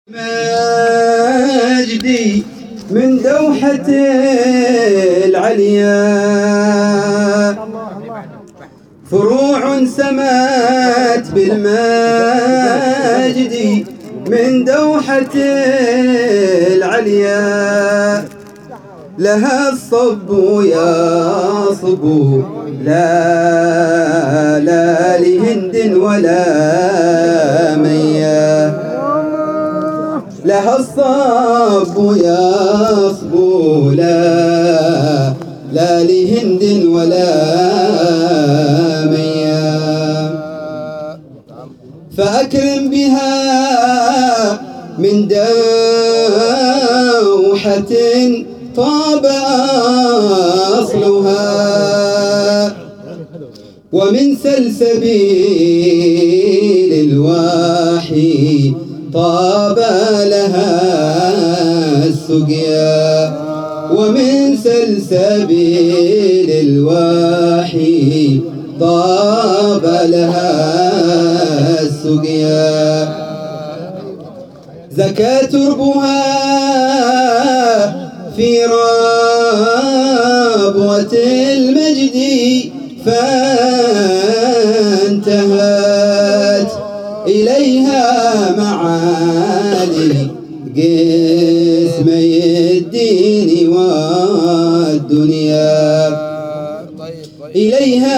مجدي من دوحة العليا فروع سمات بالمجد من دوحة العليا لها الصب يصب لا لهند ولا ميا لها الصب يصبو لا لهند ولا ميا فأكرم بها من دوحة طاب أصلها ومن سلسبيل الواحي طاب لها السقيا ومن سلسبيل الواحي طاب لها السقيا زكى تربها في ربوة المجد فانتهت إليها معالي قسمي الدين والدنيا إليها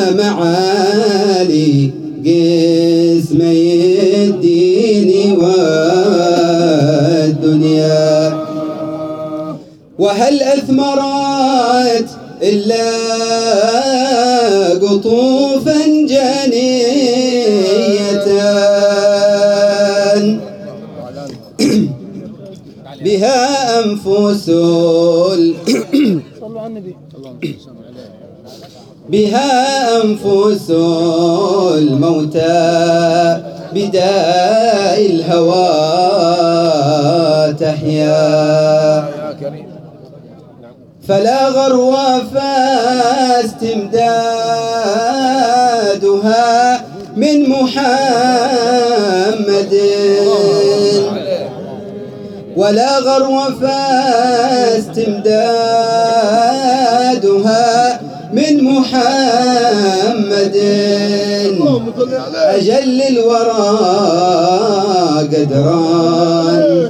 معالي قسمي الدين والدنيا وهل أثمرت إلا قطوفا جانية بها أنفس بها أنفس الموتى بداء الهوى تحيا فلا غرو فاستمدادها من محمد ولا غرو فاستمدادها من محمد أجل الورى قدرا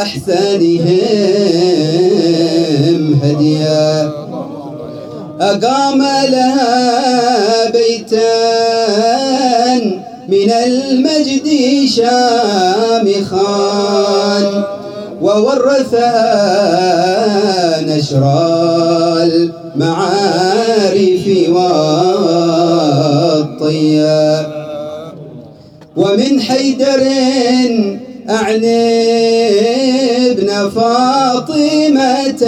وأحسنهم هديا أقام لها بيتا من المجد شامخا وورثها نشر المعارف والطيا ومن حيدر أعني ابن فاطمة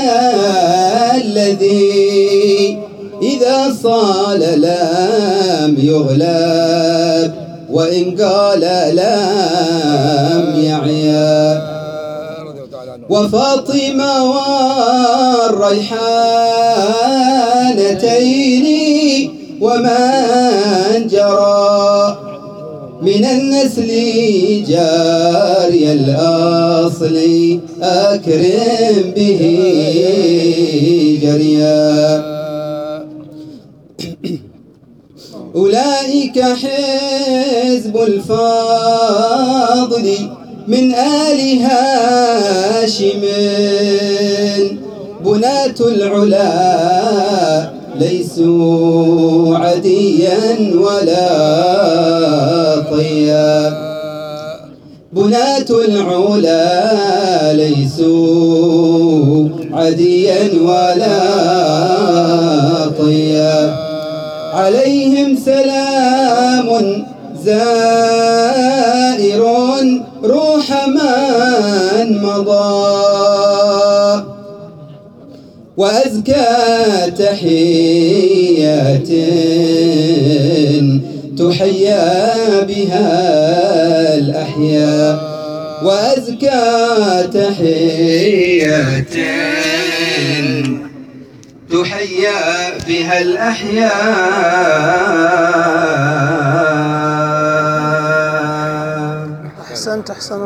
الذي إذا صال لم يغلب وإن قال لم يعيا وفاطمة والريحانتين ومن جرى من النسل جاري الأصل أكرم به جريا أولئك حزب الفاضل من آل هاشم بناة العلا ليسوا عديا ولا طيا بناة العلا ليسوا عديا ولا طيا عليهم سلام زائر روح من مضى وأزكى تحيات تحيا بها الأحياء وأزكى تحيات تحيا بها الأحياء. أحسنت.